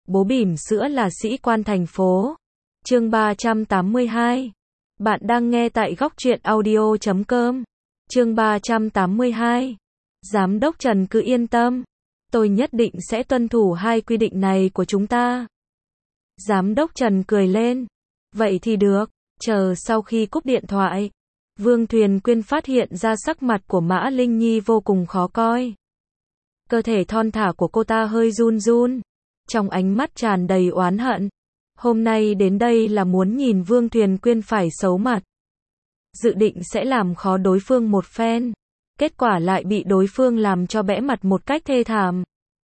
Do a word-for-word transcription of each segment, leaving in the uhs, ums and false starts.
Bố bỉm sữa là sĩ quan thành phố. Chương ba trăm tám mươi hai. Bạn đang nghe tại góc truyện audio chấm com. Chương ba trăm tám mươi hai. Giám đốc Trần cứ yên tâm. Tôi nhất định sẽ tuân thủ hai quy định này của chúng ta. Giám đốc Trần cười lên. Vậy thì được. Chờ sau khi cúp điện thoại, Vương Thuyền Quyên phát hiện ra sắc mặt của Mã Linh Nhi vô cùng khó coi. Cơ thể thon thả của cô ta hơi run run, trong ánh mắt tràn đầy oán hận. Hôm nay đến đây là muốn nhìn Vương Thuyền Quyên phải xấu mặt. Dự định sẽ làm khó đối phương một phen. Kết quả lại bị đối phương làm cho bẽ mặt một cách thê thảm.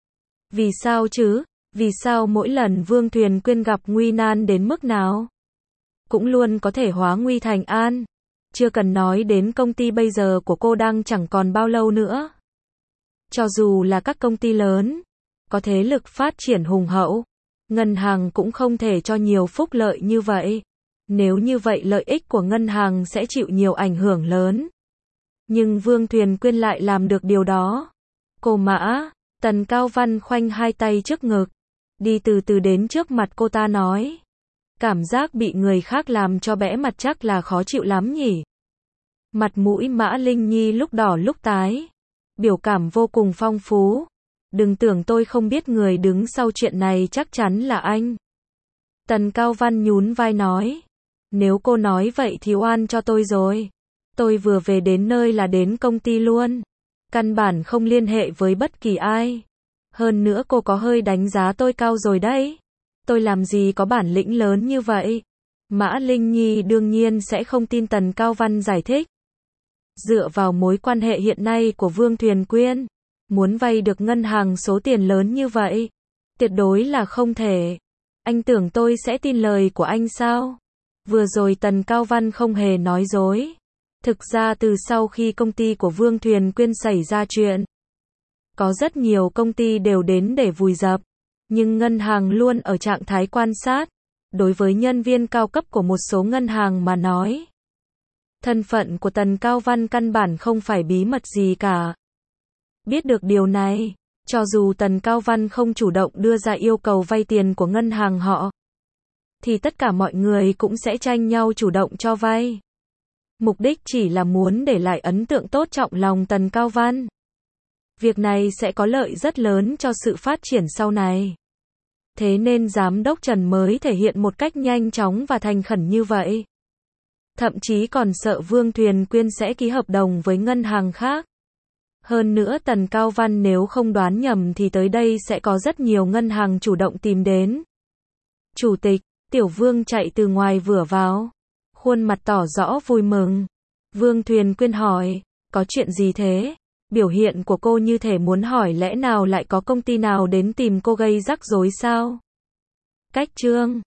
Vì sao chứ? Vì sao mỗi lần Vương Thuyền Quyên gặp nguy nan đến mức nào, cũng luôn có thể hóa nguy thành an? Chưa cần nói đến công ty bây giờ của cô đang chẳng còn bao lâu nữa. Cho dù là các công ty lớn, có thế lực phát triển hùng hậu, ngân hàng cũng không thể cho nhiều phúc lợi như vậy. Nếu như vậy lợi ích của ngân hàng sẽ chịu nhiều ảnh hưởng lớn. Nhưng Vương Thuyền Quyên lại làm được điều đó. Cô Mã, Tần Cao Văn khoanh hai tay trước ngực, đi từ từ đến trước mặt cô ta nói. Cảm giác bị người khác làm cho bẽ mặt chắc là khó chịu lắm nhỉ. Mặt mũi Mã Linh Nhi lúc đỏ lúc tái, biểu cảm vô cùng phong phú. Đừng tưởng tôi không biết người đứng sau chuyện này chắc chắn là anh. Tần Cao Văn nhún vai nói. Nếu cô nói vậy thì oan cho tôi rồi. Tôi vừa về đến nơi là đến công ty luôn. Căn bản không liên hệ với bất kỳ ai. Hơn nữa cô có hơi đánh giá tôi cao rồi đấy. Tôi làm gì có bản lĩnh lớn như vậy. Mã Linh Nhi đương nhiên sẽ không tin Tần Cao Văn giải thích. Dựa vào mối quan hệ hiện nay của Vương Thuyền Quyên, muốn vay được ngân hàng số tiền lớn như vậy, tuyệt đối là không thể. Anh tưởng tôi sẽ tin lời của anh sao? Vừa rồi Tần Cao Văn không hề nói dối. Thực ra từ sau khi công ty của Vương Thuyền Quyên xảy ra chuyện, có rất nhiều công ty đều đến để vùi dập. Nhưng ngân hàng luôn ở trạng thái quan sát. Đối với nhân viên cao cấp của một số ngân hàng mà nói, thân phận của Tần Cao Văn căn bản không phải bí mật gì cả. Biết được điều này, cho dù Tần Cao Văn không chủ động đưa ra yêu cầu vay tiền của ngân hàng họ, thì tất cả mọi người cũng sẽ tranh nhau chủ động cho vay. Mục đích chỉ là muốn để lại ấn tượng tốt trọng lòng Tần Cao Văn. Việc này sẽ có lợi rất lớn cho sự phát triển sau này. Thế nên Giám đốc Trần mới thể hiện một cách nhanh chóng và thành khẩn như vậy. Thậm chí còn sợ Vương Thuyền Quyên sẽ ký hợp đồng với ngân hàng khác. Hơn nữa Tần Cao Văn nếu không đoán nhầm thì tới đây sẽ có rất nhiều ngân hàng chủ động tìm đến. Chủ tịch, Tiểu Vương chạy từ ngoài vừa vào, khuôn mặt tỏ rõ vui mừng. Vương Thuyền Quyên hỏi, có chuyện gì thế? Biểu hiện của cô như thể muốn hỏi lẽ nào lại có công ty nào đến tìm cô gây rắc rối sao? Cách chương